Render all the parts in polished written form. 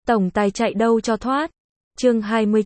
Tổng tài chạy đâu cho thoát. Chương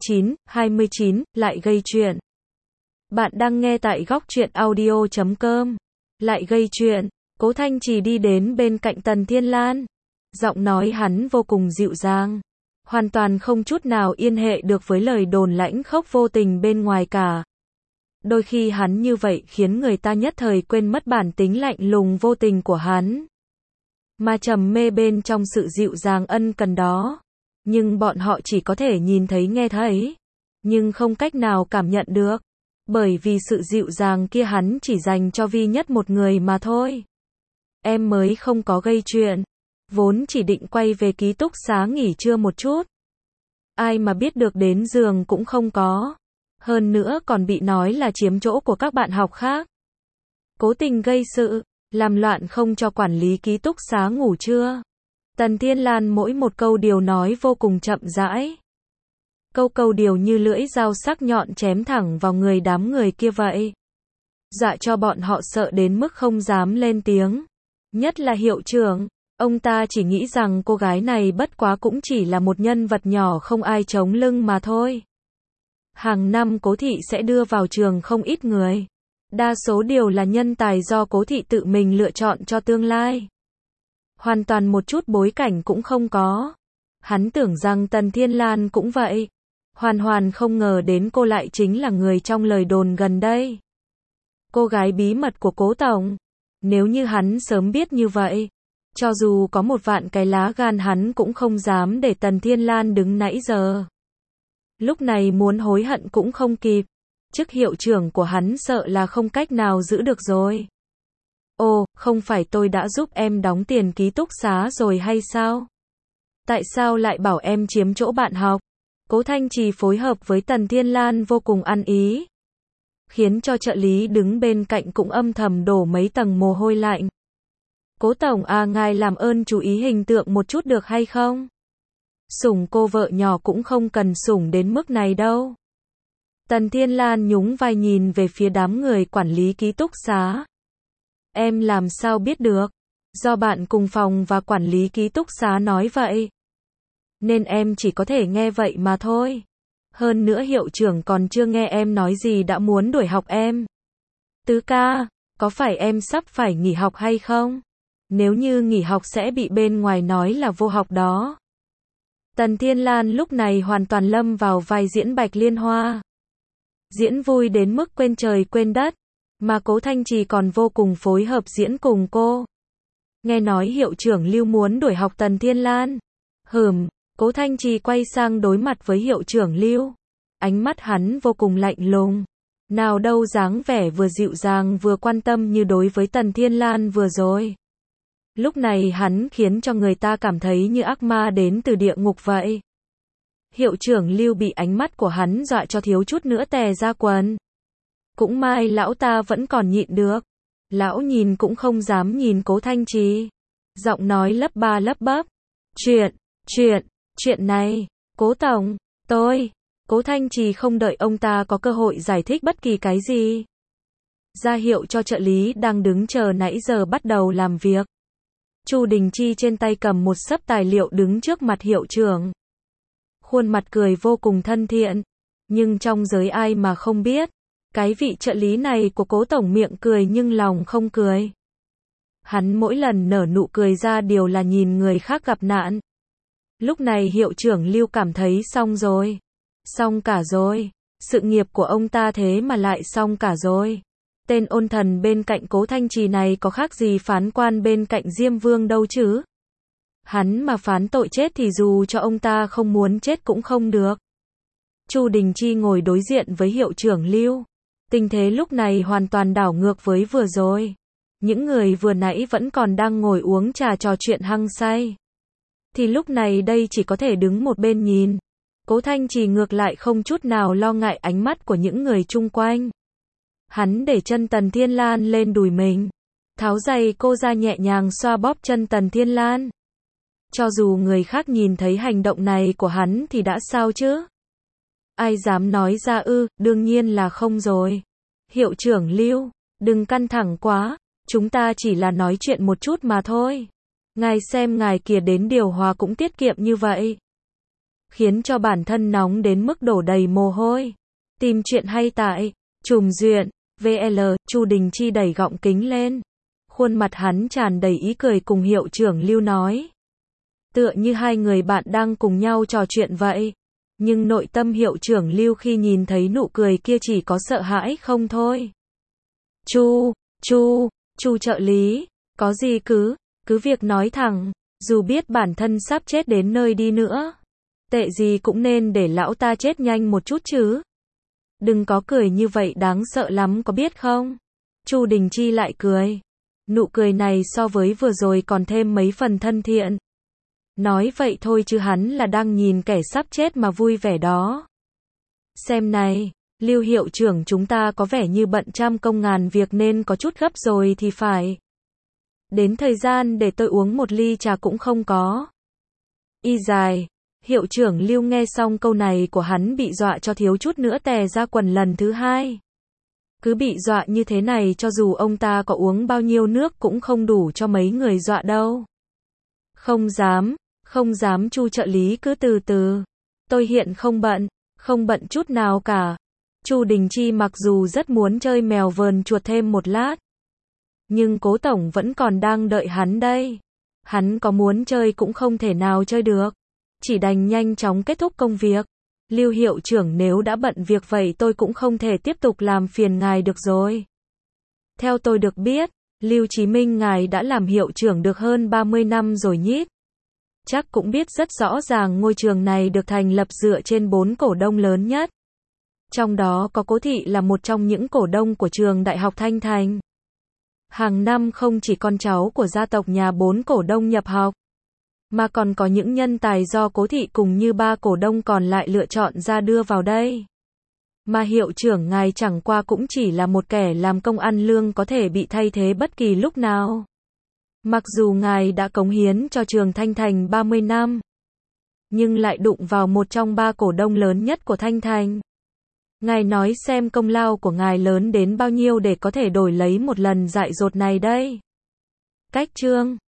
29, lại gây chuyện. Bạn đang nghe tại góc truyện audio.com. Lại gây chuyện. Cố Thanh Trì đi đến bên cạnh Tần Thiên Lan. Giọng nói hắn vô cùng dịu dàng. Hoàn toàn không chút nào yên hệ được với lời đồn lãnh khốc vô tình bên ngoài cả. Đôi khi hắn như vậy khiến người ta nhất thời quên mất bản tính lạnh lùng vô tình của hắn. Mà trầm mê bên trong sự dịu dàng ân cần đó. Nhưng bọn họ chỉ có thể nhìn thấy nghe thấy. Nhưng không cách nào cảm nhận được. Bởi vì sự dịu dàng kia hắn chỉ dành cho duy nhất một người mà thôi. Em mới không có gây chuyện. Vốn chỉ định quay về ký túc xá nghỉ trưa một chút. Ai mà biết được đến giường cũng không có. Hơn nữa còn bị nói là chiếm chỗ của các bạn học khác. Cố tình gây sự, làm loạn không cho quản lý ký túc xá ngủ trưa. Tần Thiên Lan mỗi một câu điều nói vô cùng chậm rãi. Câu điều như lưỡi dao sắc nhọn chém thẳng vào người đám người kia vậy. Dọa cho bọn họ sợ đến mức không dám lên tiếng. Nhất là hiệu trưởng, ông ta chỉ nghĩ rằng cô gái này bất quá cũng chỉ là một nhân vật nhỏ không ai chống lưng mà thôi. Hàng năm Cố thị sẽ đưa vào trường không ít người. Đa số đều là nhân tài do Cố thị tự mình lựa chọn cho tương lai. Hoàn toàn một chút bối cảnh cũng không có. Hắn tưởng rằng Tần Thiên Lan cũng vậy. Hoàn không ngờ đến cô lại chính là người trong lời đồn gần đây. Cô gái bí mật của Cố tổng. Nếu như hắn sớm biết như vậy, cho dù có một vạn cái lá gan hắn cũng không dám để Tần Thiên Lan đứng nãy giờ. Lúc này muốn hối hận cũng không kịp. Chức hiệu trưởng của hắn sợ là không cách nào giữ được rồi. Ồ, không phải tôi đã giúp em đóng tiền ký túc xá rồi hay sao? Tại sao lại bảo em chiếm chỗ bạn học? Cố Thanh Trì phối hợp với Tần Thiên Lan vô cùng ăn ý. Khiến cho trợ lý đứng bên cạnh cũng âm thầm đổ mấy tầng mồ hôi lạnh. Cố tổng à, ngài làm ơn chú ý hình tượng một chút được hay không? Sủng cô vợ nhỏ cũng không cần sủng đến mức này đâu. Tần Thiên Lan nhún vai nhìn về phía đám người quản lý ký túc xá. Em làm sao biết được? Do bạn cùng phòng và quản lý ký túc xá nói vậy. Nên em chỉ có thể nghe vậy mà thôi. Hơn nữa hiệu trưởng còn chưa nghe em nói gì đã muốn đuổi học em. Tứ ca, có phải em sắp phải nghỉ học hay không? Nếu như nghỉ học sẽ bị bên ngoài nói là vô học đó. Tần Thiên Lan lúc này hoàn toàn lâm vào vai diễn Bạch Liên Hoa. Diễn vui đến mức quên trời quên đất. Mà Cố Thanh Trì còn vô cùng phối hợp diễn cùng cô. Nghe nói hiệu trưởng Lưu muốn đuổi học Tần Thiên Lan. Cố Thanh Trì quay sang đối mặt với hiệu trưởng Lưu. Ánh mắt hắn vô cùng lạnh lùng. Nào đâu dáng vẻ vừa dịu dàng vừa quan tâm như đối với Tần Thiên Lan vừa rồi. Lúc này hắn khiến cho người ta cảm thấy như ác ma đến từ địa ngục vậy. Hiệu trưởng Lưu bị ánh mắt của hắn dọa cho thiếu chút nữa tè ra quần. Cũng may lão ta vẫn còn nhịn được. Lão nhìn cũng không dám nhìn Cố Thanh Trì. Giọng nói lắp ba lắp bắp. Chuyện này, Cố tổng, Cố Thanh Trì không đợi ông ta có cơ hội giải thích bất kỳ cái gì. Ra hiệu cho trợ lý đang đứng chờ nãy giờ bắt đầu làm việc. Chu Đình Chi trên tay cầm một xấp tài liệu đứng trước mặt hiệu trưởng. Khuôn mặt cười vô cùng thân thiện. Nhưng trong giới ai mà không biết. Cái vị trợ lý này của Cố tổng miệng cười nhưng lòng không cười. Hắn mỗi lần nở nụ cười ra đều là nhìn người khác gặp nạn. Lúc này hiệu trưởng Lưu cảm thấy xong rồi. Xong cả rồi. Sự nghiệp của ông ta thế mà lại xong cả rồi. Tên ôn thần bên cạnh Cố Thanh Trì này có khác gì phán quan bên cạnh Diêm Vương đâu chứ. Hắn mà phán tội chết thì dù cho ông ta không muốn chết cũng không được. Chu Đình Chi ngồi đối diện với hiệu trưởng Lưu. Tình thế lúc này hoàn toàn đảo ngược với vừa rồi. Những người vừa nãy vẫn còn đang ngồi uống trà trò chuyện hăng say. Thì lúc này đây chỉ có thể đứng một bên nhìn. Cố Thanh Trì ngược lại không chút nào lo ngại ánh mắt của những người chung quanh. Hắn để chân Tần Thiên Lan lên đùi mình. Tháo giày cô ra nhẹ nhàng xoa bóp chân Tần Thiên Lan. Cho dù người khác nhìn thấy hành động này của hắn thì đã sao chứ? Ai dám nói ra ư, đương nhiên là không rồi. Hiệu trưởng Lưu, đừng căng thẳng quá, chúng ta chỉ là nói chuyện một chút mà thôi. Ngài xem ngài kìa đến điều hòa cũng tiết kiệm như vậy. khiến cho bản thân nóng đến mức đổ đầy mồ hôi. Tìm chuyện hay tại Trùm Duyện, VL, Chu Đình Chi đẩy gọng kính lên. Khuôn mặt hắn tràn đầy ý cười cùng hiệu trưởng Lưu nói. Tựa như hai người bạn đang cùng nhau trò chuyện vậy. Nhưng nội tâm hiệu trưởng Lưu khi nhìn thấy nụ cười kia chỉ có sợ hãi không thôi. Chu trợ lý, có gì cứ việc nói thẳng, dù biết bản thân sắp chết đến nơi đi nữa. Tệ gì cũng nên để lão ta chết nhanh một chút chứ. Đừng có cười như vậy đáng sợ lắm có biết không? Chu Đình Chi lại cười. Nụ cười này so với vừa rồi còn thêm mấy phần thân thiện. Nói vậy thôi chứ hắn là đang nhìn kẻ sắp chết mà vui vẻ đó. Xem này, Lưu hiệu trưởng chúng ta có vẻ như bận trăm công ngàn việc nên có chút gấp rồi thì phải. Đến thời gian để tôi uống một ly trà cũng không có. Y dài, hiệu trưởng Lưu nghe xong câu này của hắn bị dọa cho thiếu chút nữa tè ra quần lần thứ hai. Cứ bị dọa như thế này cho dù ông ta có uống bao nhiêu nước cũng không đủ cho mấy người dọa đâu. Không dám Chu trợ lý cứ từ từ. Tôi hiện không bận chút nào cả. Chu Đình Chi mặc dù rất muốn chơi mèo vờn chuột thêm một lát. Nhưng Cố tổng vẫn còn đang đợi hắn đây. Hắn có muốn chơi cũng không thể nào chơi được. Chỉ đành nhanh chóng kết thúc công việc. Lưu hiệu trưởng nếu đã bận việc vậy tôi cũng không thể tiếp tục làm phiền ngài được rồi. Theo tôi được biết, Lưu Chí Minh ngài đã làm hiệu trưởng được hơn 30 năm rồi nhít. Chắc cũng biết rất rõ ràng ngôi trường này được thành lập dựa trên 4 cổ đông lớn nhất. Trong đó có Cố thị là một trong những cổ đông của trường Đại học Thanh Thành. Hàng năm không chỉ con cháu của gia tộc nhà 4 cổ đông nhập học, mà còn có những nhân tài do Cố thị cùng như 3 cổ đông còn lại lựa chọn ra đưa vào đây. Mà hiệu trưởng ngài chẳng qua cũng chỉ là một kẻ làm công ăn lương có thể bị thay thế bất kỳ lúc nào. Mặc dù ngài đã cống hiến cho trường Thanh Thành 30 năm, nhưng lại đụng vào một trong 3 cổ đông lớn nhất của Thanh Thành. Ngài nói xem công lao của ngài lớn đến bao nhiêu để có thể đổi lấy một lần dại dột này đây. Cách chương